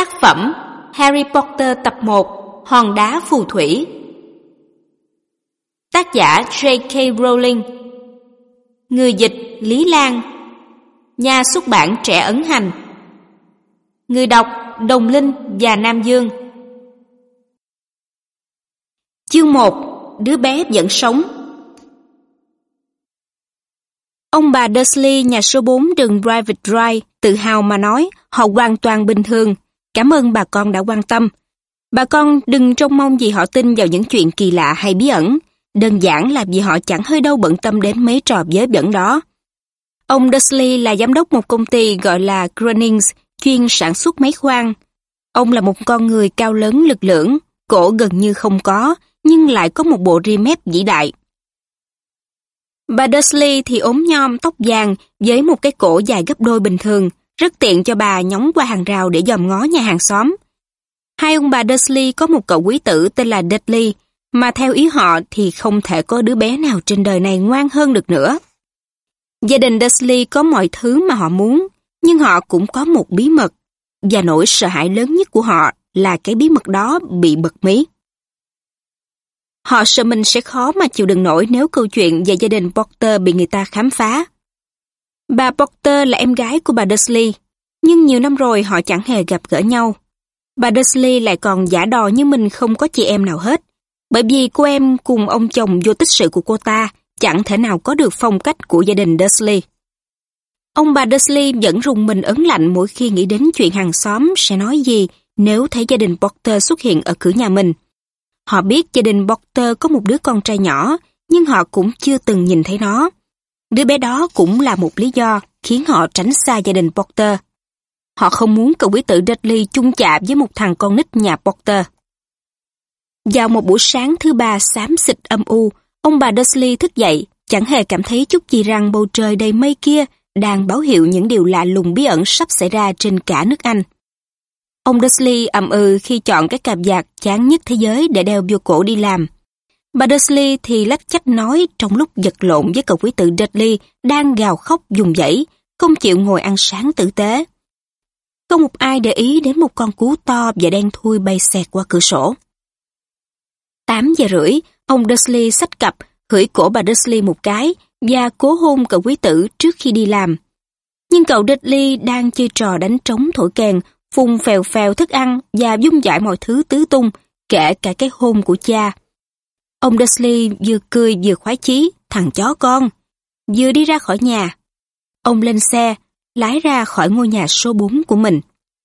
Tác phẩm Harry Potter tập 1 Hòn đá phù thủy. Tác giả J.K. Rowling. Người dịch Lý Lan. Nhà xuất bản Trẻ Ấn Hành. Người đọc Đồng Linh và Nam Dương. Chương 1. Đứa bé vẫn sống. Ông bà Dursley nhà số 4 đường Private Drive tự hào mà nói họ hoàn toàn bình thường. Cảm ơn bà con đã quan tâm. Bà con đừng trông mong gì họ tin vào những chuyện kỳ lạ hay bí ẩn. Đơn giản là vì họ chẳng hơi đâu bận tâm đến mấy trò vớ vẩn đó. Ông Dursley là giám đốc một công ty gọi là Grunnings, chuyên sản xuất máy khoan. Ông là một con người cao lớn lực lưỡng, cổ gần như không có, nhưng lại có một bộ ria mép vĩ đại. Bà Dursley thì ốm nhom tóc vàng với một cái cổ dài gấp đôi bình thường, rất tiện cho bà nhóng qua hàng rào để dòm ngó nhà hàng xóm. Hai ông bà Dursley có một cậu quý tử tên là Dudley, mà theo ý họ thì không thể có đứa bé nào trên đời này ngoan hơn được nữa. Gia đình Dursley có mọi thứ mà họ muốn, nhưng họ cũng có một bí mật, và nỗi sợ hãi lớn nhất của họ là cái bí mật đó bị bật mí. Họ sợ mình sẽ khó mà chịu đựng nổi nếu câu chuyện về gia đình Potter bị người ta khám phá. Bà Potter là em gái của bà Dursley, nhưng nhiều năm rồi họ chẳng hề gặp gỡ nhau. Bà Dursley lại còn giả đò như mình không có chị em nào hết, bởi vì cô em cùng ông chồng vô tích sự của cô ta chẳng thể nào có được phong cách của gia đình Dursley. Ông bà Dursley vẫn rùng mình ớn lạnh mỗi khi nghĩ đến chuyện hàng xóm sẽ nói gì nếu thấy gia đình Potter xuất hiện ở cửa nhà mình. Họ biết gia đình Potter có một đứa con trai nhỏ, nhưng họ cũng chưa từng nhìn thấy nó. Đứa bé đó cũng là một lý do khiến họ tránh xa gia đình Potter. Họ không muốn cậu quý tử Dudley chung chạm với một thằng con nít nhà Potter. Vào một buổi sáng thứ ba xám xịt âm u, ông bà Dursley thức dậy, chẳng hề cảm thấy chút gì rằng bầu trời đầy mây kia đang báo hiệu những điều lạ lùng bí ẩn sắp xảy ra trên cả nước Anh. Ông Dursley ậm ừ khi chọn cái cạp vạt chán nhất thế giới để đeo vô cổ đi làm. Bà Dursley thì lách chách nói trong lúc vật lộn với cậu quý tử Dudley đang gào khóc vùng vẫy, không chịu ngồi ăn sáng tử tế. Không một ai để ý đến một con cú to và đen thui bay xẹt qua cửa sổ. 8 giờ rưỡi, ông Dursley xách cặp, hửi cổ bà Dursley một cái và cố hôn cậu quý tử trước khi đi làm. Nhưng cậu Dudley đang chơi trò đánh trống thổi kèn, phun phèo phèo thức ăn và vung vãi mọi thứ tứ tung, kể cả cái hôn của cha. Ông Dursley vừa cười vừa khoái chí, thằng chó con. Vừa đi ra khỏi nhà, ông lên xe, lái ra khỏi ngôi nhà số 4 của mình.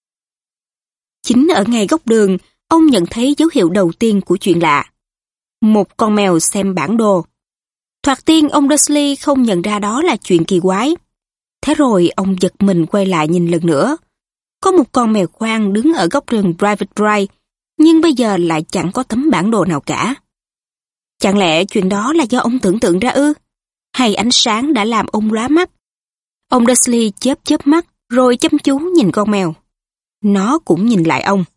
Chính ở ngay góc đường, ông nhận thấy dấu hiệu đầu tiên của chuyện lạ. Một con mèo xem bản đồ. Thoạt tiên ông Dursley không nhận ra đó là chuyện kỳ quái. Thế rồi ông giật mình quay lại nhìn lần nữa. Có một con mèo khoang đứng ở góc đường Private Drive, nhưng bây giờ lại chẳng có tấm bản đồ nào cả. Chẳng lẽ chuyện đó là do ông tưởng tượng ra ư? Hay ánh sáng đã làm ông lóa mắt? Ông Dursley chớp chớp mắt rồi chăm chú nhìn con mèo. Nó cũng nhìn lại ông.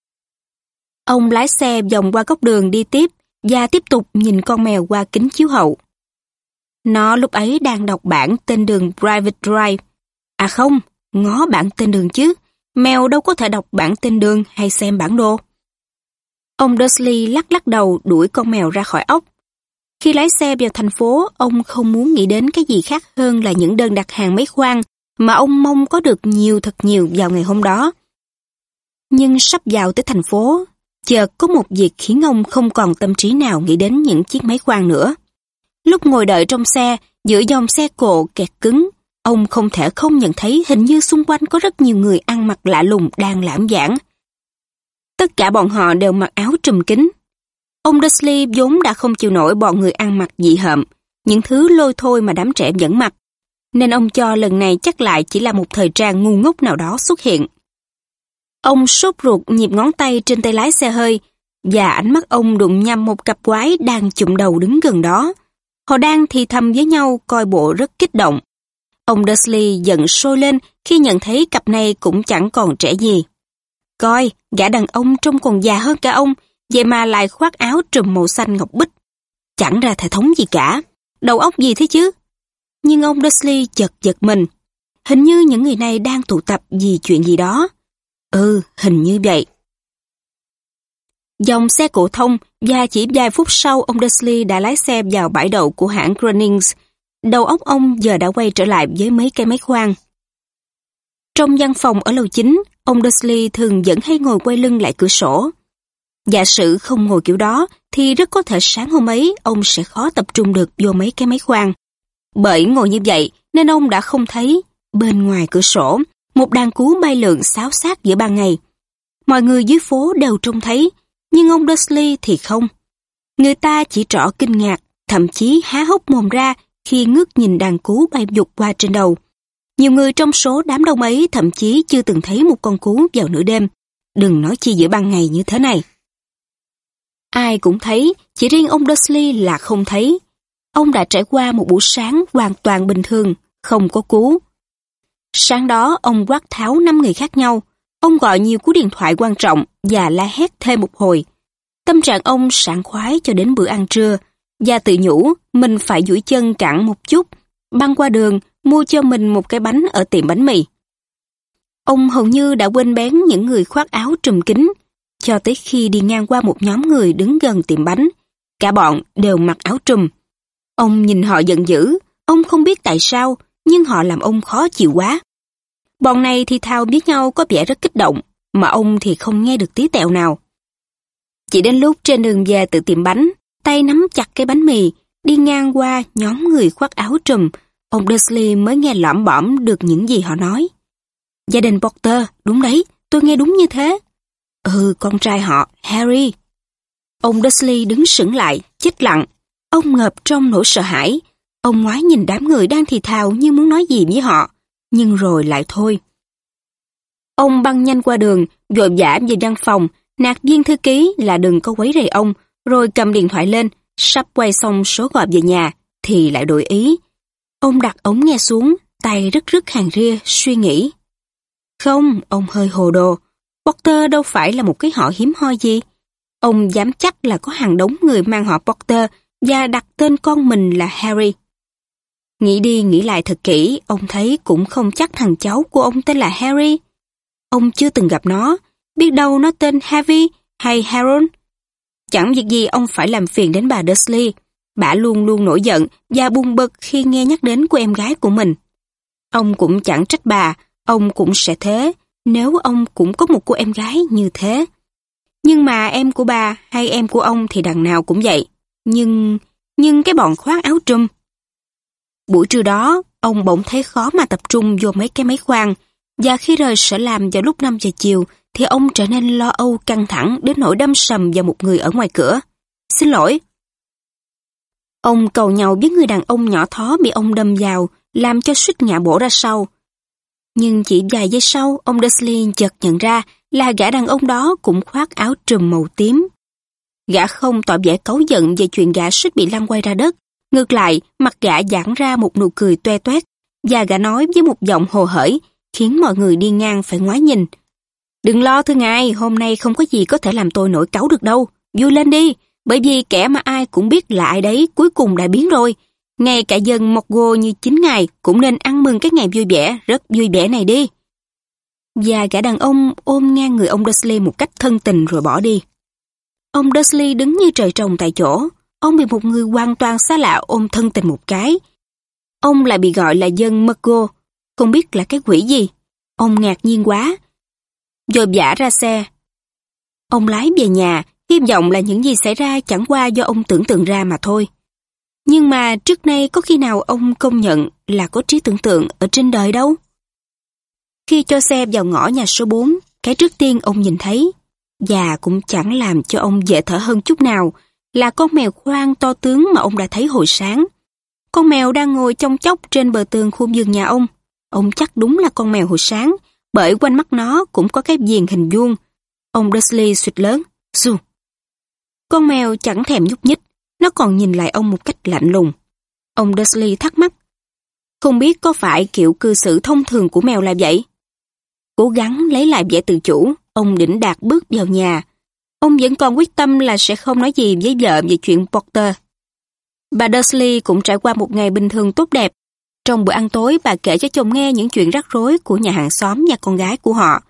Ông lái xe vòng qua góc đường đi tiếp và tiếp tục nhìn con mèo qua kính chiếu hậu. Nó lúc ấy đang đọc bảng tên đường Private Drive. À không, ngó bảng tên đường chứ. Mèo đâu có thể đọc bảng tên đường hay xem bản đồ. Ông Dursley lắc lắc đầu đuổi con mèo ra khỏi ốc. Khi lái xe vào thành phố, ông không muốn nghĩ đến cái gì khác hơn là những đơn đặt hàng máy khoan mà ông mong có được thật nhiều vào ngày hôm đó. Nhưng sắp vào tới thành phố, chợt có một việc khiến ông không còn tâm trí nào nghĩ đến những chiếc máy khoan nữa. Lúc ngồi đợi trong xe, giữa dòng xe cộ kẹt cứng, ông không thể không nhận thấy hình như xung quanh có rất nhiều người ăn mặc lạ lùng đang lãm giảng. Tất cả bọn họ đều mặc áo trùm kín. Ông Dursley vốn đã không chịu nổi bọn người ăn mặc dị hợm, những thứ lôi thôi mà đám trẻ vẫn mặc, nên ông cho lần này chắc lại chỉ là một thời trang ngu ngốc nào đó xuất hiện. Ông sốt ruột nhịp ngón tay trên tay lái xe hơi, và ánh mắt ông đụng nhầm một cặp quái đang chụm đầu đứng gần đó. Họ đang thì thầm với nhau coi bộ rất kích động. Ông Dursley giận sôi lên khi nhận thấy cặp này cũng chẳng còn trẻ gì. Coi, gã đàn ông trông còn già hơn cả ông, vậy mà lại khoác áo trùm màu xanh ngọc bích. Chẳng ra thể thống gì cả. Đầu óc gì thế chứ? Nhưng ông Dursley chợt giật mình. Hình như những người này đang tụ tập vì chuyện gì đó. Hình như vậy. Dòng xe cộ thông và chỉ vài phút sau ông Dursley đã lái xe vào bãi đậu của hãng Grunnings. Đầu óc ông giờ đã quay trở lại với mấy cái máy khoan. Trong văn phòng ở lầu 9, ông Dursley thường vẫn hay ngồi quay lưng lại cửa sổ. Giả sử không ngồi kiểu đó thì rất có thể sáng hôm ấy ông sẽ khó tập trung được vô mấy cái máy khoan. Bởi ngồi như vậy nên ông đã không thấy bên ngoài cửa sổ một đàn cú bay lượn xáo xác giữa ban ngày. Mọi người dưới phố đều trông thấy, nhưng ông Dursley thì không. Người ta chỉ trỏ kinh ngạc, thậm chí há hốc mồm ra khi ngước nhìn đàn cú bay vụt qua trên đầu. Nhiều người trong số đám đông ấy thậm chí chưa từng thấy một con cú vào nửa đêm, đừng nói chi giữa ban ngày như thế này. Ai cũng thấy, chỉ riêng ông Dursley là không thấy. Ông đã trải qua một buổi sáng hoàn toàn bình thường, không có cú. Sáng đó ông quát tháo 5 người khác nhau. Ông gọi nhiều cú điện thoại quan trọng và la hét thêm một hồi. Tâm trạng ông sảng khoái cho đến bữa ăn trưa và tự nhủ mình phải duỗi chân cẳng một chút, băng qua đường mua cho mình một cái bánh ở tiệm bánh mì. Ông hầu như đã quên bén những người khoác áo trùm kín, cho tới khi đi ngang qua một nhóm người đứng gần tiệm bánh. Cả bọn đều mặc áo trùm. Ông nhìn họ giận dữ, ông không biết tại sao, nhưng họ làm ông khó chịu quá. Bọn này thì thào với nhau có vẻ rất kích động, mà ông thì không nghe được tí tẹo nào. Chỉ đến lúc trên đường về từ tiệm bánh, tay nắm chặt cái bánh mì, đi ngang qua nhóm người khoác áo trùm, ông Dursley mới nghe lỏm bõm được những gì họ nói. Gia đình Porter, đúng đấy, tôi nghe đúng như thế. Con trai họ, Harry. Ông Dursley đứng sững lại, chết lặng. Ông ngợp trong nỗi sợ hãi. Ông ngoái nhìn đám người đang thì thào như muốn nói gì với họ, nhưng rồi lại thôi. Ông băng nhanh qua đường, vội vã về văn phòng, nạt viên thư ký là đừng có quấy rầy ông, rồi cầm điện thoại lên, sắp quay xong số gọi về nhà, thì lại đổi ý. Ông đặt ống nghe xuống, tay rứt hàng ria, suy nghĩ. Không, ông hơi hồ đồ. Porter đâu phải là một cái họ hiếm hoi gì. Ông dám chắc là có hàng đống người mang họ Porter và đặt tên con mình là Harry. Nghĩ đi nghĩ lại thật kỹ, ông thấy cũng không chắc thằng cháu của ông tên là Harry. Ông chưa từng gặp nó, biết đâu nó tên Harvey hay Harold. Chẳng việc gì ông phải làm phiền đến bà Dursley. Bà luôn luôn nổi giận và buồn bực khi nghe nhắc đến của em gái của mình. Ông cũng chẳng trách bà, ông cũng sẽ thế, nếu ông cũng có một cô em gái như thế. Nhưng mà em của bà hay em của ông thì đằng nào cũng vậy. Nhưng cái bọn khoác áo trùm. Buổi trưa đó, ông bỗng thấy khó mà tập trung vô mấy cái máy khoan, và khi rời sở làm vào lúc 5 giờ chiều, thì ông trở nên lo âu căng thẳng đến nỗi đâm sầm vào một người ở ngoài cửa. Xin lỗi. Ông cầu nhau với người đàn ông nhỏ thó bị ông đâm vào, làm cho suýt ngã bổ ra sau. Nhưng chỉ vài giây sau, ông Dursley chợt nhận ra là gã đàn ông đó cũng khoác áo trùm màu tím. Gã không tỏ vẻ cáu giận về chuyện gã suýt bị lăn quay ra đất. Ngược lại, mặt gã giãn ra một nụ cười toe toét, và gã nói với một giọng hồ hởi, khiến mọi người đi ngang phải ngoái nhìn. Đừng lo thưa ngài, hôm nay không có gì có thể làm tôi nổi cáu được đâu. Vui lên đi, bởi vì kẻ mà ai cũng biết là ai đấy cuối cùng đã biến rồi. Ngay cả dân Morgul như chính ngài cũng nên ăn mừng cái ngày vui vẻ, rất vui vẻ này đi. Và gã đàn ông ôm ngang người ông Dursley một cách thân tình rồi bỏ đi. Ông Dursley đứng như trời trồng tại chỗ. Ông bị một người hoàn toàn xa lạ ôm thân tình một cái. Ông lại bị gọi là dân Morgul, không biết là cái quỷ gì. Ông ngạc nhiên quá, vội vã ra xe. Ông lái về nhà, hy vọng là những gì xảy ra chẳng qua do ông tưởng tượng ra mà thôi. Nhưng mà trước nay có khi nào ông công nhận là có trí tưởng tượng ở trên đời đâu? Khi cho xe vào ngõ nhà số 4, cái trước tiên ông nhìn thấy, và cũng chẳng làm cho ông dễ thở hơn chút nào, là con mèo khoang to tướng mà ông đã thấy hồi sáng. Con mèo đang ngồi chông chốc trên bờ tường khu vườn nhà ông. Ông chắc đúng là con mèo hồi sáng, bởi quanh mắt nó cũng có cái viền hình vuông. Ông Dursley suýt lớn, "Su!" Con mèo chẳng thèm nhúc nhích, nó còn nhìn lại ông một cách lạnh lùng. Ông Dursley thắc mắc, không biết có phải kiểu cư xử thông thường của mèo là vậy? Cố gắng lấy lại vẻ tự chủ, ông đỉnh đạc bước vào nhà. Ông vẫn còn quyết tâm là sẽ không nói gì với vợ về chuyện Porter. Bà Dursley cũng trải qua một ngày bình thường tốt đẹp. Trong bữa ăn tối, bà kể cho chồng nghe những chuyện rắc rối của nhà hàng xóm và con gái của họ.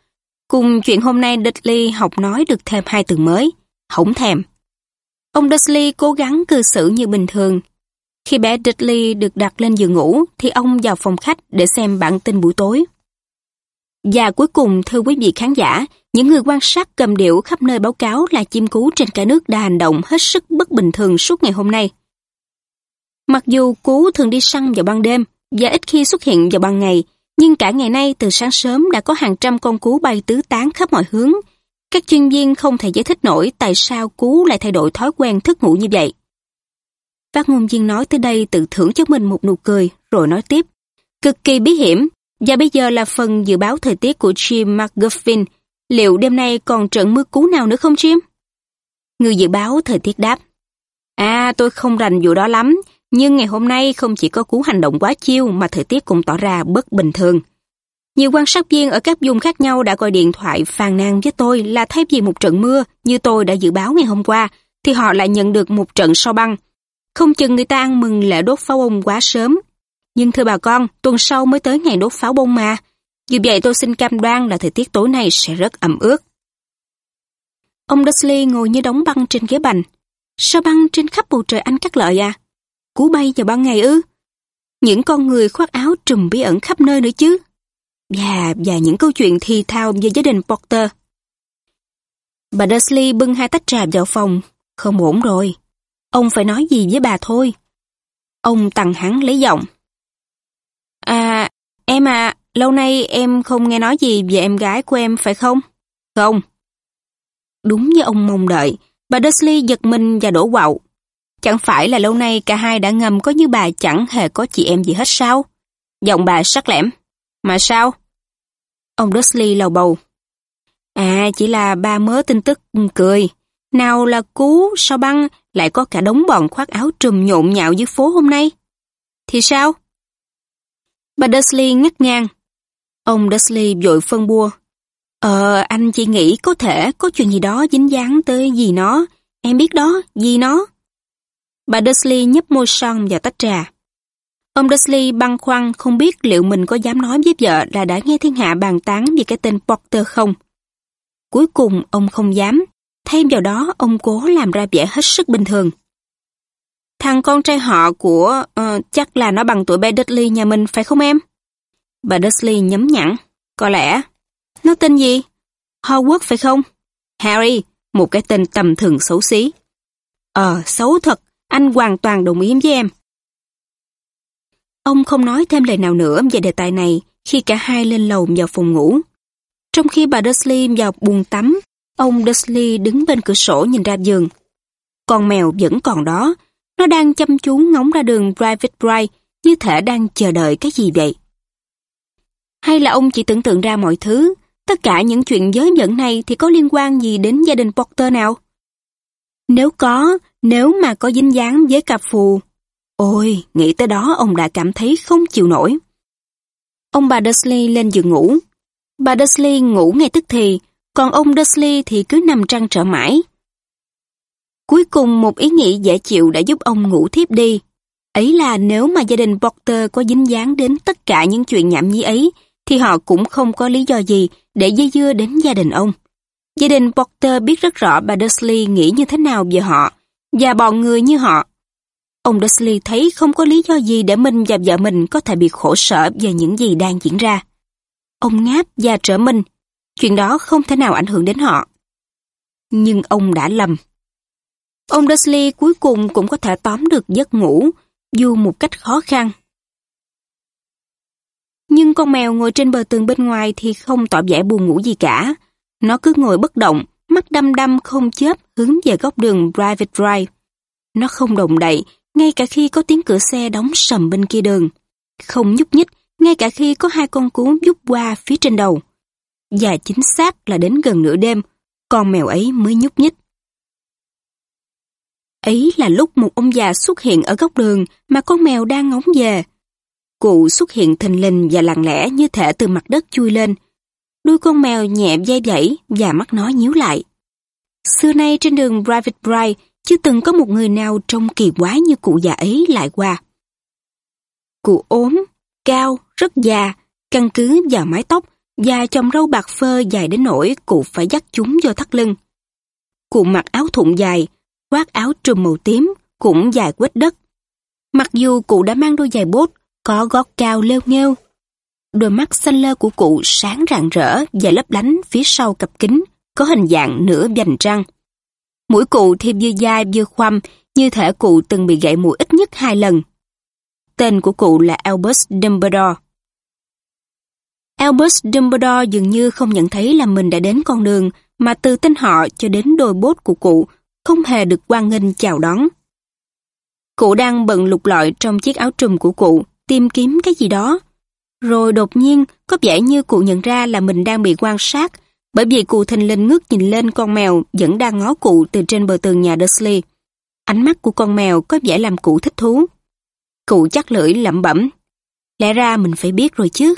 Cùng chuyện hôm nay Dudley học nói được thêm 2 từ mới, hổng thèm. Ông Dursley cố gắng cư xử như bình thường. Khi bé Dudley được đặt lên giường ngủ thì ông vào phòng khách để xem bản tin buổi tối. Và cuối cùng, thưa quý vị khán giả, những người quan sát cầm điệu khắp nơi báo cáo là chim cú trên cả nước đã hành động hết sức bất bình thường suốt ngày hôm nay. Mặc dù cú thường đi săn vào ban đêm và ít khi xuất hiện vào ban ngày, nhưng cả ngày nay từ sáng sớm đã có hàng trăm con cú bay tứ tán khắp mọi hướng. Các chuyên viên không thể giải thích nổi tại sao cú lại thay đổi thói quen thức ngủ như vậy. Phát ngôn viên nói tới đây tự thưởng cho mình một nụ cười, rồi nói tiếp. Cực kỳ bí hiểm, và bây giờ là phần dự báo thời tiết của Jim McGuffin. Liệu đêm nay còn trận mưa cú nào nữa không Jim? Người dự báo thời tiết đáp. Tôi không rành vụ đó lắm, nhưng ngày hôm nay không chỉ có cú hành động quá chiêu mà thời tiết cũng tỏ ra bất bình thường. Nhiều quan sát viên ở các vùng khác nhau đã gọi điện thoại phàn nàn với tôi là thay vì một trận mưa như tôi đã dự báo ngày hôm qua, thì họ lại nhận được một trận sao băng. Không chừng người ta ăn mừng lễ đốt pháo bông quá sớm. Nhưng thưa bà con, tuần sau mới tới ngày đốt pháo bông mà. Vì vậy tôi xin cam đoan là thời tiết tối nay sẽ rất ẩm ướt. Ông Dursley ngồi như đóng băng trên ghế bành. Sao băng trên khắp bầu trời Anh cắt lợi à? Cú bay vào ban ngày ư? Những con người khoác áo trùm bí ẩn khắp nơi nữa chứ? Và những câu chuyện thì thào về gia đình Porter. Bà Dursley bưng 2 tách trà vào phòng. Không ổn rồi. Ông phải nói gì với bà thôi. Ông tằng hắng lấy giọng. Em lâu nay em không nghe nói gì về em gái của em phải không? Không. Đúng như ông mong đợi, bà Dursley giật mình và đổ quạo. Chẳng phải là lâu nay cả hai đã ngầm có như bà chẳng hề có chị em gì hết sao? Giọng bà sắc lẻm. Mà sao? Ông Dursley lầu bầu. Chỉ là ba mớ tin tức cười. Nào là cú, sao băng, lại có cả đống bọn khoác áo trùm nhộn nhạo dưới phố hôm nay. Thì sao? Bà Dursley ngắt ngang. Ông Dursley vội phân bua. Anh chỉ nghĩ có thể có chuyện gì đó dính dáng tới dì nó. Em biết đó, dì nó. Bà Dursley nhấp môi son vào tách trà. Ông Dursley băn khoăn không biết liệu mình có dám nói với vợ là đã nghe thiên hạ bàn tán về cái tên Porter không. Cuối cùng ông không dám. Thay vào đó ông cố làm ra vẻ hết sức bình thường. Thằng con trai họ của... chắc là nó bằng tuổi bé Dudley nhà mình phải không em? Bà Dursley nhấm nhẵn. Có lẽ. Nó tên gì? Howard phải không? Harry, một cái tên tầm thường xấu xí. Xấu thật, anh hoàn toàn đồng ý với em. Ông không nói thêm lời nào nữa về đề tài này khi cả hai lên lầu vào phòng ngủ. Trong khi bà Dursley vào buồng tắm, ông Dursley đứng bên cửa sổ nhìn ra giường. Con mèo vẫn còn đó, nó đang chăm chú ngóng ra đường Private Drive như thể đang chờ đợi cái gì vậy. Hay là ông chỉ tưởng tượng ra mọi thứ, tất cả những chuyện vớ vẩn này thì có liên quan gì đến gia đình Porter nào? Nếu mà có dính dáng với cặp phù. Ôi, nghĩ tới đó ông đã cảm thấy không chịu nổi. Ông bà Dursley lên giường ngủ. Bà Dursley ngủ ngay tức thì, còn ông Dursley thì cứ nằm trăn trở mãi. Cuối cùng một ý nghĩ dễ chịu đã giúp ông ngủ thiếp đi. Ấy là nếu mà gia đình Porter có dính dáng đến tất cả những chuyện nhảm nhí ấy, thì họ cũng không có lý do gì để dây dưa đến gia đình ông. Gia đình Porter biết rất rõ bà Dursley nghĩ như thế nào về họ, và bọn người như họ. Ông Dursley thấy không có lý do gì để mình và vợ mình có thể bị khổ sở về những gì đang diễn ra. Ông ngáp và trở mình. Chuyện đó không thể nào ảnh hưởng đến họ. Nhưng ông đã lầm. Ông Dursley cuối cùng cũng có thể tóm được giấc ngủ, dù một cách khó khăn. Nhưng con mèo ngồi trên bờ tường bên ngoài thì không tỏ vẻ buồn ngủ gì cả. Nó cứ ngồi bất động, mắt đăm đăm không chớp hướng về góc đường Private Drive. Nó không động đậy, ngay cả khi có tiếng cửa xe đóng sầm bên kia đường. Không nhúc nhích, ngay cả khi có 2 con cú vút qua phía trên đầu. Và chính xác là đến gần nửa đêm, con mèo ấy mới nhúc nhích. Ấy là lúc một ông già xuất hiện ở góc đường mà con mèo đang ngóng về. Cụ xuất hiện thình lình và lặng lẽ như thể từ mặt đất chui lên. Đuôi con mèo nhẹ vây vẫy và mắt nó nhíu lại. Xưa nay trên đường Private Drive chưa từng có một người nào trông kỳ quái như cụ già ấy lại qua. Cụ ốm, cao, rất già, căn cứ vào mái tóc và chòm râu bạc phơ dài đến nỗi cụ phải dắt chúng vô thắt lưng. Cụ mặc áo thụng dài, khoác áo trùm màu tím, cũng dài quết đất. Mặc dù cụ đã mang đôi giày bốt, có gót cao lêu nghêu. Đôi mắt xanh lơ của cụ sáng rạng rỡ và lấp lánh phía sau cặp kính, có hình dạng nửa vành trăng. Mũi cụ thì vừa dài vừa khoăm, như thể cụ từng bị gãy mũi ít nhất 2 lần. Tên của cụ là Albus Dumbledore. Albus Dumbledore dường như không nhận thấy là mình đã đến con đường mà từ tên họ cho đến đôi bốt của cụ không hề được hoan nghênh chào đón. Cụ đang bận lục lọi trong chiếc áo trùm của cụ, tìm kiếm cái gì đó. Rồi đột nhiên có vẻ như cụ nhận ra là mình đang bị quan sát, bởi vì cụ thình lình ngước nhìn lên con mèo vẫn đang ngó cụ từ trên bờ tường nhà Dursley. Ánh mắt của con mèo có vẻ làm cụ thích thú. Cụ chắc lưỡi lẩm bẩm, lẽ ra mình phải biết rồi chứ.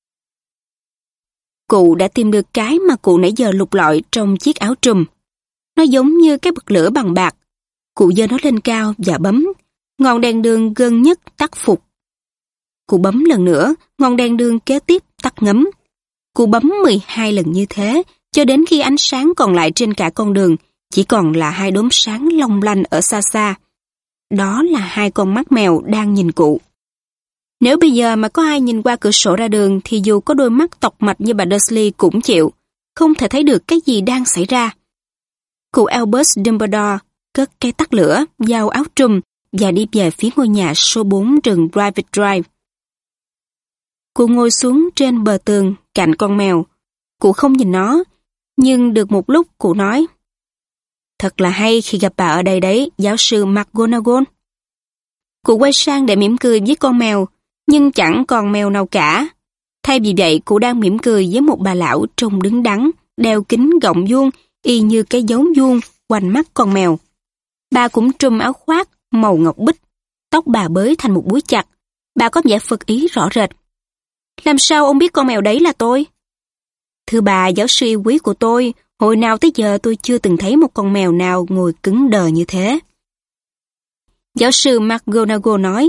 Cụ đã tìm được cái mà cụ nãy giờ lục lọi trong chiếc áo trùm. Nó giống như cái bật lửa bằng bạc. Cụ giơ nó lên cao và bấm. Ngọn đèn đường gần nhất tắt phục. Cụ bấm lần nữa, ngọn đèn đường kế tiếp tắt ngấm. Cụ bấm 12 lần như thế, cho đến khi ánh sáng còn lại trên cả con đường chỉ còn là 2 đốm sáng long lanh ở xa xa. Đó là 2 con mắt mèo đang nhìn cụ. Nếu bây giờ mà có ai nhìn qua cửa sổ ra đường thì dù có đôi mắt tọc mạch như bà Dursley cũng chịu, không thể thấy được cái gì đang xảy ra. Cụ Albus Dumbledore cất cây tắt lửa, vào áo trùm và đi về phía ngôi nhà số 4 rừng Private Drive. Cụ ngồi xuống trên bờ tường cạnh con mèo. Cụ không nhìn nó, nhưng được một lúc cụ nói, thật là hay khi gặp bà ở đây đấy, giáo sư McGonagall. Cụ quay sang để mỉm cười với con mèo, nhưng chẳng còn mèo nào cả. Thay vì vậy, cụ đang mỉm cười với một bà lão trông đứng đắn, đeo kính gọng vuông, y như cái dấu vuông quanh mắt con mèo. Bà cũng trùm áo khoác màu ngọc bích, tóc bà bới thành một búi chặt. Bà có vẻ phật ý rõ rệt. Làm sao ông biết con mèo đấy là tôi? Thưa bà, giáo sư yêu quý của tôi, hồi nào tới giờ tôi chưa từng thấy một con mèo nào ngồi cứng đờ như thế. Giáo sư McGonagall nói,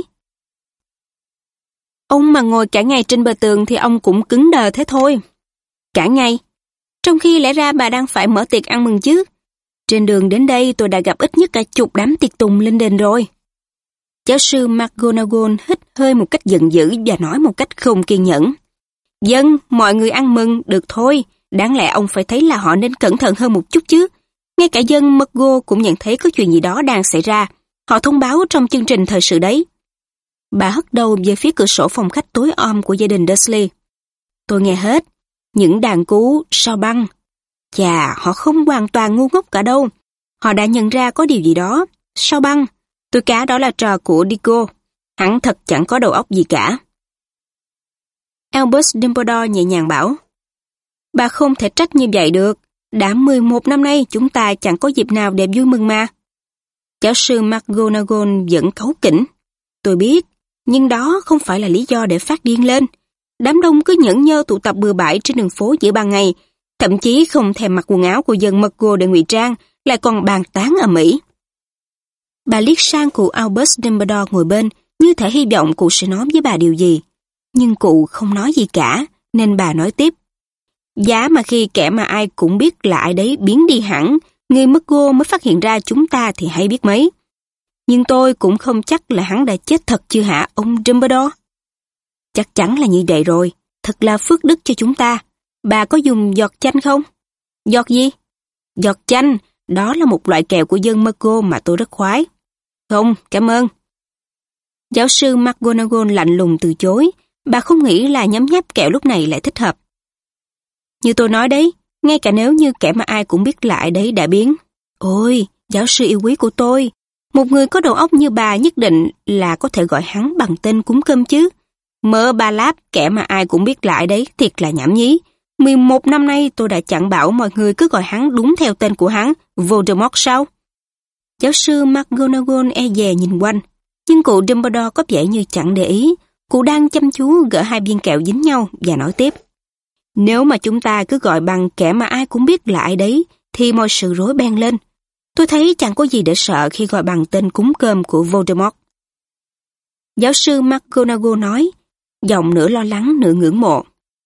ông mà ngồi cả ngày trên bờ tường thì ông cũng cứng đờ thế thôi. Cả ngày? Trong khi lẽ ra bà đang phải mở tiệc ăn mừng chứ. Trên đường đến đây tôi đã gặp ít nhất cả chục đám tiệc tùng lên đền rồi. Giáo sư McGonagall hít hơi một cách giận dữ và nói một cách không kiên nhẫn. Dân, mọi người ăn mừng, được thôi. Đáng lẽ ông phải thấy là họ nên cẩn thận hơn một chút chứ. Ngay cả dân McGo cũng nhận thấy có chuyện gì đó đang xảy ra. Họ thông báo trong chương trình thời sự đấy. Bà hất đầu về phía cửa sổ phòng khách tối om của gia đình Dursley. Tôi nghe hết. Những đàn cú, sao băng. Chà, họ không hoàn toàn ngu ngốc cả đâu. Họ đã nhận ra có điều gì đó. Sao băng? Tôi cá đó là trò của Dico. Hắn thật chẳng có đầu óc gì cả. Albus Dumbledore nhẹ nhàng bảo, bà không thể trách như vậy được. Đã 11 năm nay chúng ta chẳng có dịp nào để vui mừng mà. Giáo sư McGonagall vẫn cáu kỉnh. Tôi biết, nhưng đó không phải là lý do để phát điên lên. Đám đông cứ nhẫn nhơ tụ tập bừa bãi trên đường phố giữa ban ngày, thậm chí không thèm mặc quần áo của dân McGo để ngụy trang, lại còn bàn tán ầm ĩ. Bà liếc sang cụ Albus Dumbledore ngồi bên, như thể hy vọng cụ sẽ nói với bà điều gì. Nhưng cụ không nói gì cả, nên bà nói tiếp. Giá mà khi kẻ mà ai cũng biết là ai đấy biến đi hẳn, người McGo mới phát hiện ra chúng ta thì hay biết mấy. Nhưng tôi cũng không chắc là hắn đã chết thật chưa hả ông Dumbledore? Chắc chắn là như vậy rồi, thật là phước đức cho chúng ta. Bà có dùng giọt chanh không? Giọt gì? Giọt chanh, đó là một loại kẹo của dân McGo mà tôi rất khoái. Không, cảm ơn. Giáo sư McGonagall lạnh lùng từ chối, bà không nghĩ là nhấm nháp kẹo lúc này lại thích hợp. Như tôi nói đấy, ngay cả nếu như kẻ mà ai cũng biết lại đấy đã biến. Ôi, giáo sư yêu quý của tôi, một người có đầu óc như bà nhất định là có thể gọi hắn bằng tên cúng cơm chứ. Mơ ba láp, kẻ mà ai cũng biết lại đấy, thiệt là nhảm nhí. 11 năm nay tôi đã chẳng bảo mọi người cứ gọi hắn đúng theo tên của hắn, Voldemort sao? Giáo sư McGonagall e dè nhìn quanh, nhưng cụ Dumbledore có vẻ như chẳng để ý. Cụ đang chăm chú gỡ 2 viên kẹo dính nhau và nói tiếp. Nếu mà chúng ta cứ gọi bằng kẻ mà ai cũng biết là ai đấy, thì mọi sự rối beng lên. Tôi thấy chẳng có gì để sợ khi gọi bằng tên cúng cơm của Voldemort. Giáo sư McGonagall nói, giọng nửa lo lắng nửa ngưỡng mộ.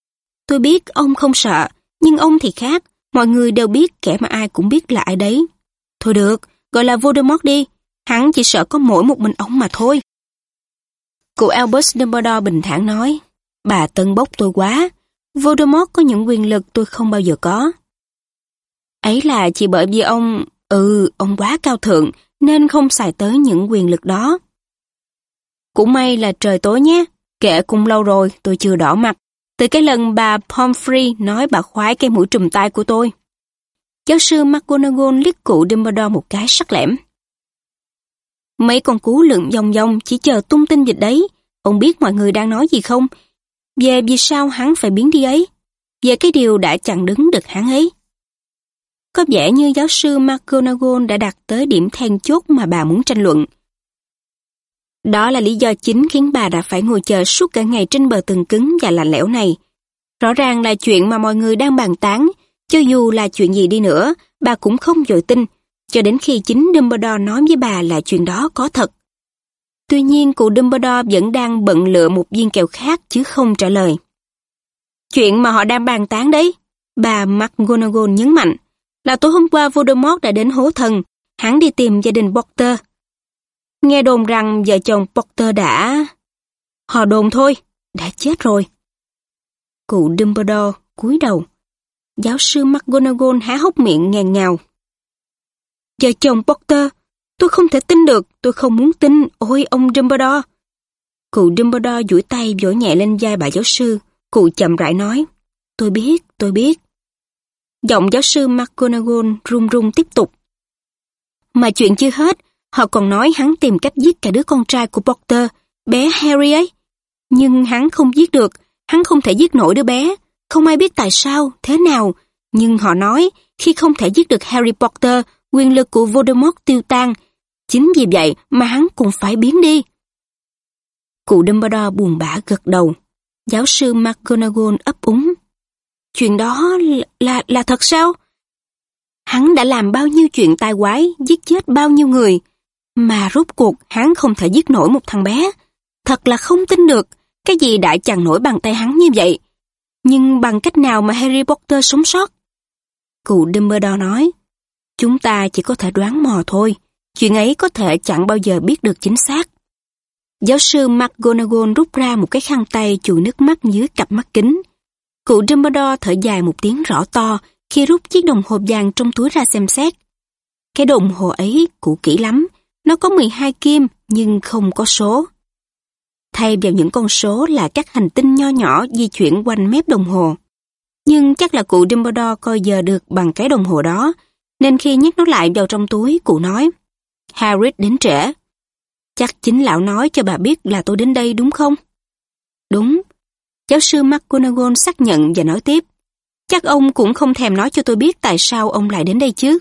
Tôi biết ông không sợ, nhưng ông thì khác. Mọi người đều biết, kẻ mà ai cũng biết là ai đấy. Thôi được, gọi là Voldemort đi. Hắn chỉ sợ có mỗi một mình ông mà thôi. Cụ Albus Dumbledore bình thản nói, bà tân bốc tôi quá. Voldemort có những quyền lực tôi không bao giờ có. Ấy là chỉ bởi vì ông quá cao thượng, nên không xài tới những quyền lực đó. Cũng may là trời tối nhé, kệ cũng lâu rồi tôi chưa đỏ mặt. Từ cái lần bà Pomfrey nói bà khoái cái mũi trùm tai của tôi. Giáo sư McGonagall liếc cụ Dumbledore một cái sắc lẻm. Mấy con cú lượn vòng vòng chỉ chờ tung tin dịch đấy. Ông biết mọi người đang nói gì không? Về vì sao hắn phải biến đi ấy? Về cái điều đã chặn đứng được hắn ấy. Có vẻ như giáo sư McGonagall đã đạt tới điểm then chốt mà bà muốn tranh luận. Đó là lý do chính khiến bà đã phải ngồi chờ suốt cả ngày trên bờ tường cứng và lạnh lẽo này. Rõ ràng là chuyện mà mọi người đang bàn tán, cho dù là chuyện gì đi nữa, bà cũng không vội tin, cho đến khi chính Dumbledore nói với bà là chuyện đó có thật. Tuy nhiên, cụ Dumbledore vẫn đang bận lựa một viên kẹo khác chứ không trả lời. Chuyện mà họ đang bàn tán đấy, bà McGonagall nhấn mạnh, là tối hôm qua Voldemort đã đến hố thần, hắn đi tìm gia đình Potter. Nghe đồn rằng vợ chồng Potter đã... Họ đồn thôi, đã chết rồi. Cụ Dumbledore cúi đầu. Giáo sư McGonagall há hốc miệng nghẹn ngào. Vợ chồng Potter, tôi không thể tin được, tôi không muốn tin, ôi ông Dumbledore. Cụ Dumbledore duỗi tay vỗ nhẹ lên vai bà giáo sư, cụ chậm rãi nói, tôi biết. Giọng giáo sư McGonagall run run tiếp tục. Mà chuyện chưa hết, họ còn nói hắn tìm cách giết cả đứa con trai của Potter, bé Harry ấy. Nhưng hắn không giết được, hắn không thể giết nổi đứa bé. Không ai biết tại sao, thế nào. Nhưng họ nói, khi không thể giết được Harry Potter, quyền lực của Voldemort tiêu tan. Chính vì vậy mà hắn cũng phải biến đi. Cụ Dumbledore buồn bã gật đầu. Giáo sư McGonagall ấp úng. Chuyện đó là thật sao? Hắn đã làm bao nhiêu chuyện tai quái, giết chết bao nhiêu người. Mà rốt cuộc hắn không thể giết nổi một thằng bé. Thật là không tin được, cái gì đã chặn nổi bàn tay hắn như vậy. Nhưng bằng cách nào mà Harry Potter sống sót? Cụ Dumbledore nói, chúng ta chỉ có thể đoán mò thôi. Chuyện ấy có thể chẳng bao giờ biết được chính xác. Giáo sư McGonagall rút ra một cái khăn tay chùi nước mắt dưới cặp mắt kính. Cụ Dumbledore thở dài một tiếng rõ to khi rút chiếc đồng hồ vàng trong túi ra xem xét. Cái đồng hồ ấy cũ kỹ lắm, nó có 12 kim nhưng không có số. Thay vào những con số là các hành tinh nho nhỏ di chuyển quanh mép đồng hồ. Nhưng chắc là cụ Dumbledore coi giờ được bằng cái đồng hồ đó, nên khi nhét nó lại vào trong túi, cụ nói, Hagrid đến trễ. Chắc chính lão nói cho bà biết là tôi đến đây đúng không? Đúng. Giáo sư McGonagall xác nhận và nói tiếp, chắc ông cũng không thèm nói cho tôi biết tại sao ông lại đến đây chứ.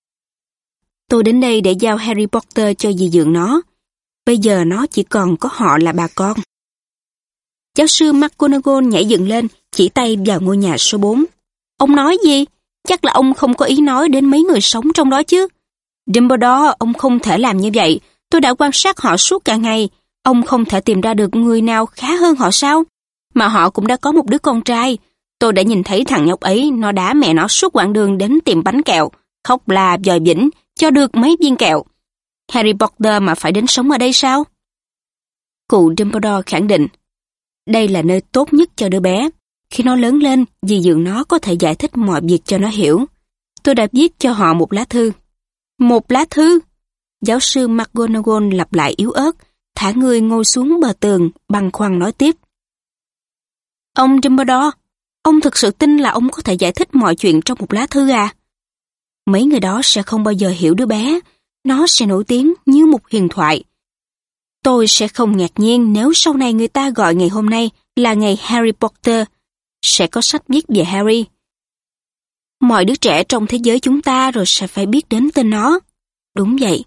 Tôi đến đây để giao Harry Potter cho dì dượng nó. Bây giờ nó chỉ còn có họ là bà con. Giáo sư McGonagall nhảy dựng lên, chỉ tay vào ngôi nhà số 4. Ông nói gì? Chắc là ông không có ý nói đến mấy người sống trong đó chứ. Dumbledore, ông không thể làm như vậy. Tôi đã quan sát họ suốt cả ngày. Ông không thể tìm ra được người nào khá hơn họ sao? Mà họ cũng đã có một đứa con trai. Tôi đã nhìn thấy thằng nhóc ấy, nó đá mẹ nó suốt quãng đường đến tìm bánh kẹo. Khóc là dòi vĩnh, cho được mấy viên kẹo. Harry Potter mà phải đến sống ở đây sao? Cụ Dumbledore khẳng định, đây là nơi tốt nhất cho đứa bé. Khi nó lớn lên, dì dượng nó có thể giải thích mọi việc cho nó hiểu. Tôi đã viết cho họ một lá thư. Một lá thư? Giáo sư McGonagall lặp lại yếu ớt, thả người ngồi xuống bờ tường, băn khoăn nói tiếp. Ông Dumbledore, ông thực sự tin là ông có thể giải thích mọi chuyện trong một lá thư à? Mấy người đó sẽ không bao giờ hiểu đứa bé. Nó sẽ nổi tiếng như một huyền thoại. Tôi sẽ không ngạc nhiên nếu sau này người ta gọi ngày hôm nay là ngày Harry Potter. Sẽ có sách viết về Harry. Mọi đứa trẻ trong thế giới chúng ta rồi sẽ phải biết đến tên nó. Đúng vậy.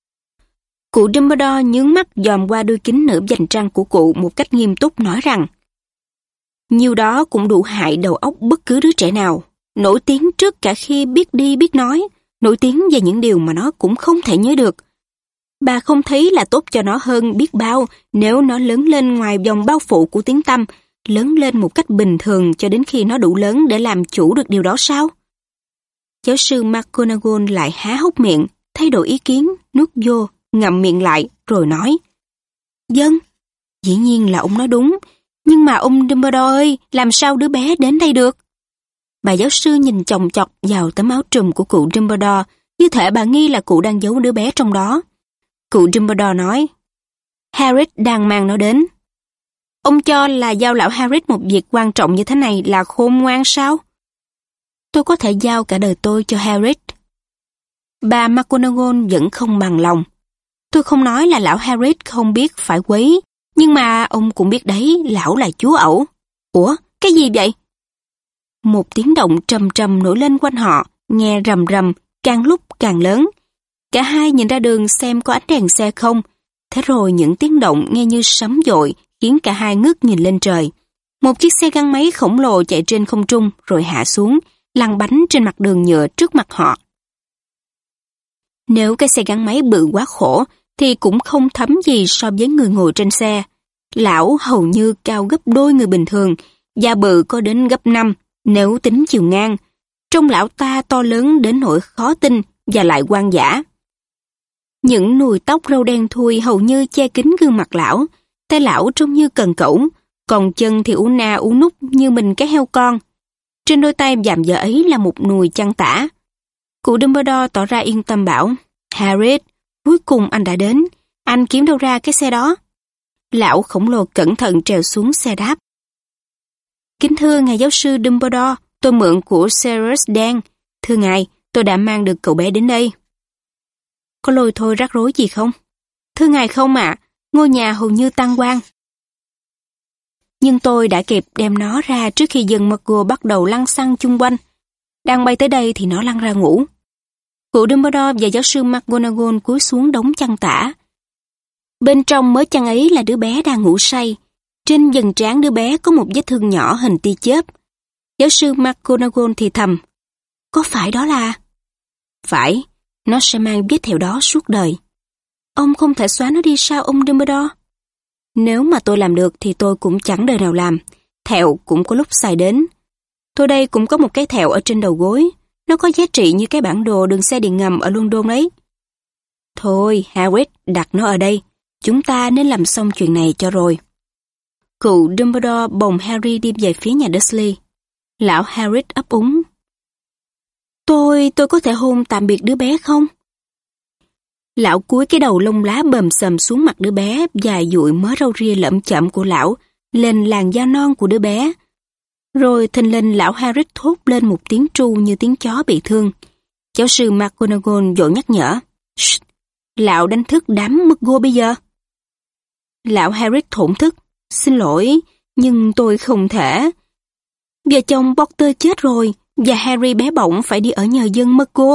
Cụ Dumbledore nhướng mắt dòm qua đôi kính nửa vành trăng của cụ một cách nghiêm túc nói rằng nhiều đó cũng đủ hại đầu óc bất cứ đứa trẻ nào. Nổi tiếng trước cả khi biết đi biết nói. Nổi tiếng về những điều mà nó cũng không thể nhớ được. Bà không thấy là tốt cho nó hơn biết bao nếu nó lớn lên ngoài vòng bao phủ của tiếng tăm lớn lên một cách bình thường cho đến khi nó đủ lớn để làm chủ được điều đó sao? Giáo sư McGonagall lại há hốc miệng, thay đổi ý kiến, nuốt vô, ngậm miệng lại, rồi nói. Vâng, dĩ nhiên là ông nói đúng, nhưng mà ông Dumbledore ơi, làm sao đứa bé đến đây được? Bà giáo sư nhìn chòng chọc vào tấm áo trùm của cụ Dumbledore, như thể bà nghi là cụ đang giấu đứa bé trong đó. Cụ Dumbledore nói, Hagrid đang mang nó đến. Ông cho là giao lão Hagrid một việc quan trọng như thế này là khôn ngoan sao? Tôi có thể giao cả đời tôi cho Hagrid. Bà McGonagall vẫn không bằng lòng. Tôi không nói là lão Hagrid không biết phải quấy, nhưng mà ông cũng biết đấy, lão là chúa ẩu. Ủa, cái gì vậy? Một tiếng động trầm trầm nổi lên quanh họ, nghe rầm rầm, càng lúc càng lớn. Cả hai nhìn ra đường xem có ánh đèn xe không. Thế rồi những tiếng động nghe như sấm dội khiến cả hai ngước nhìn lên trời. Một chiếc xe gắn máy khổng lồ chạy trên không trung rồi hạ xuống, lăn bánh trên mặt đường nhựa trước mặt họ. Nếu cái xe gắn máy bự quá khổ thì cũng không thấm gì so với người ngồi trên xe. Lão hầu như cao gấp đôi người bình thường, da bự có đến gấp 5 nếu tính chiều ngang. Trông lão ta to lớn đến nỗi khó tin và lại hoang dã. Những nùi tóc râu đen thui hầu như che kín gương mặt lão. Tay lão trông như cần cẩu, còn chân thì ú na ú nút như mình cái heo con. Trên đôi tay vạm vỡ ấy là một nùi chăn tả. Cụ Dumbledore tỏ ra yên tâm bảo, Hagrid, cuối cùng anh đã đến, anh kiếm đâu ra cái xe đó? Lão khổng lồ cẩn thận trèo xuống xe đáp. Kính thưa ngài giáo sư Dumbledore, tôi mượn của Sirius Dan. Thưa ngài, tôi đã mang được cậu bé đến đây. Có lôi thôi rắc rối gì không? Thưa ngài không ạ, ngôi nhà hầu như tang hoang. Nhưng tôi đã kịp đem nó ra trước khi dân McGonagall bắt đầu lăn xăng chung quanh. Đang bay tới đây thì nó lăn ra ngủ. Cụ Dumbledore và giáo sư McGonagall cúi xuống đống chăn tả. Bên trong mớ chăn ấy là đứa bé đang ngủ say. Trên vầng trán đứa bé có một vết thương nhỏ hình tia chớp. Giáo sư McGonagall thì thầm. Có phải đó là... Phải, nó sẽ mang vết thẹo đó suốt đời. Ông không thể xóa nó đi sao ông Dumbledore? Nếu mà tôi làm được thì tôi cũng chẳng đời nào làm. Thẹo cũng có lúc xài đến. Tôi đây cũng có một cái thẹo ở trên đầu gối. Nó có giá trị như cái bản đồ đường xe điện ngầm ở London đấy. Thôi, Hagrid, đặt nó ở đây. Chúng ta nên làm xong chuyện này cho rồi. Cụ Dumbledore bồng Harry đi về phía nhà Dursley. Lão Hagrid ấp úng. Tôi có thể hôn tạm biệt đứa bé không? Lão cúi cái đầu lông lá bầm xầm xuống mặt đứa bé và dụi mớ râu ria lởm chởm của lão lên làn da non của đứa bé. Rồi thình lình lão Hagrid thốt lên một tiếng tru như tiếng chó bị thương. Giáo sư McGonagall vội nhắc nhở. Shh, lão đánh thức đám McGonagall bây giờ. Lão Hagrid thổn thức. Xin lỗi, nhưng tôi không thể. Vợ chồng Potter chết rồi và Harry bé bỏng phải đi ở nhờ dân McGonagall.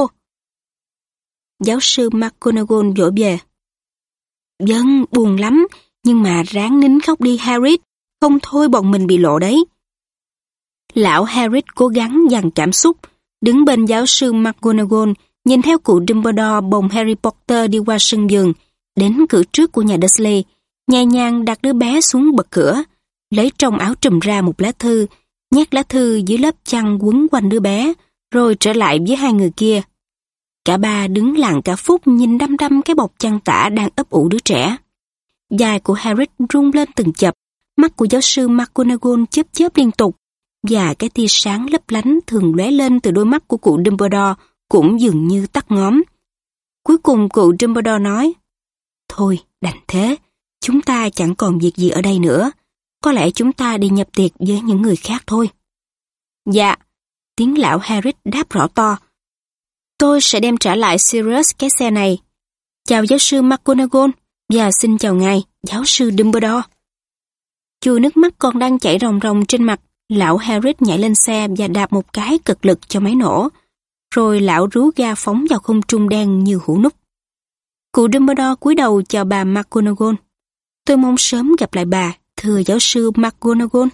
Giáo sư McGonagall vỗ về. Vâng, buồn lắm, nhưng mà ráng nín khóc đi Hagrid, không thôi bọn mình bị lộ đấy. Lão Hagrid cố gắng dằn cảm xúc, đứng bên giáo sư McGonagall, nhìn theo cụ Dumbledore bồng Harry Potter đi qua sân vườn, đến cửa trước của nhà Dursley, nhẹ nhàng đặt đứa bé xuống bậc cửa, lấy trong áo trùm ra một lá thư, nhét lá thư dưới lớp chăn quấn quanh đứa bé, rồi trở lại với hai người kia. Cả ba đứng lặng cả phút nhìn đăm đăm cái bọc chăn tả đang ấp ủ đứa trẻ. Vai của Hagrid rung lên từng chập, mắt của giáo sư McGonagall chớp chớp liên tục, và cái tia sáng lấp lánh thường lóe lên từ đôi mắt của cụ Dumbledore cũng dường như tắt ngóm. Cuối cùng cụ Dumbledore nói, thôi, đành thế, chúng ta chẳng còn việc gì ở đây nữa, có lẽ chúng ta đi nhập tiệc với những người khác thôi. Dạ, tiếng lão Hagrid đáp rõ to, tôi sẽ đem trả lại Sirius cái xe này. Chào giáo sư McGonagall, và xin chào ngài, giáo sư Dumbledore. Chùi nước mắt còn đang chảy ròng ròng trên mặt, lão Hagrid nhảy lên xe và đạp một cái cực lực cho máy nổ. Rồi lão rú ga phóng vào không trung đen như hũ nút. Cụ Dumbledore cúi đầu chào bà McGonagall. Tôi mong sớm gặp lại bà, thưa giáo sư McGonagall.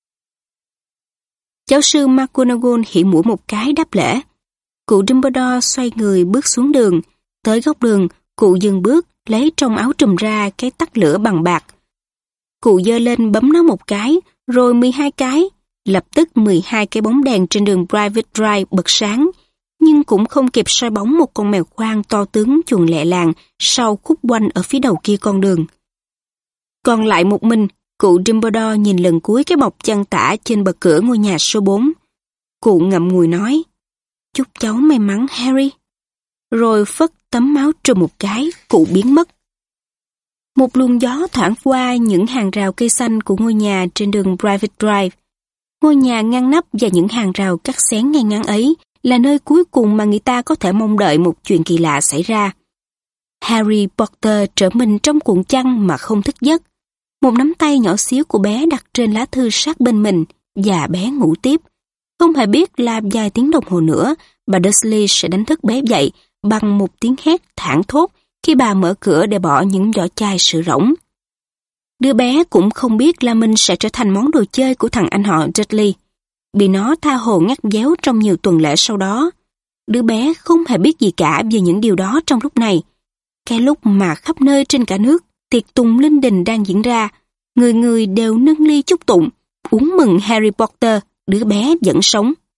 Giáo sư McGonagall hỉ mũi một cái đáp lễ. Cụ Dumbledore xoay người bước xuống đường. Tới góc đường, cụ dừng bước, lấy trong áo trùm ra cái tắt lửa bằng bạc. Cụ giơ lên bấm nó một cái, rồi 12 cái. Lập tức 12 cái bóng đèn trên đường Private Drive bật sáng, nhưng cũng không kịp soi bóng một con mèo khoang to tướng chuồn lẹ làng sau khúc quanh ở phía đầu kia con đường. Còn lại một mình, cụ Dumbledore nhìn lần cuối cái bọc chăn tả trên bậc cửa ngôi nhà số 4. Cụ ngậm ngùi nói, chúc cháu may mắn Harry. Rồi phất tấm máu trùm một cái, cụ biến mất. Một luồng gió thoảng qua những hàng rào cây xanh của ngôi nhà trên đường Private Drive. Ngôi nhà ngăn nắp và những hàng rào cắt xén ngay ngắn ấy là nơi cuối cùng mà người ta có thể mong đợi một chuyện kỳ lạ xảy ra. Harry Potter trở mình trong cuộn chăn mà không thức giấc. Một nắm tay nhỏ xíu của bé đặt trên lá thư sát bên mình và bé ngủ tiếp. Không hề biết là vài tiếng đồng hồ nữa, bà Dursley sẽ đánh thức bé dậy bằng một tiếng hét thảng thốt khi bà mở cửa để bỏ những vỏ chai sữa rỗng. Đứa bé cũng không biết là mình sẽ trở thành món đồ chơi của thằng anh họ Dudley, bị nó tha hồ ngắt déo trong nhiều tuần lễ sau đó. Đứa bé không hề biết gì cả về những điều đó trong lúc này. Cái lúc mà khắp nơi trên cả nước, tiệc tùng linh đình đang diễn ra, người người đều nâng ly chúc tụng, uống mừng Harry Potter, đứa bé vẫn sống.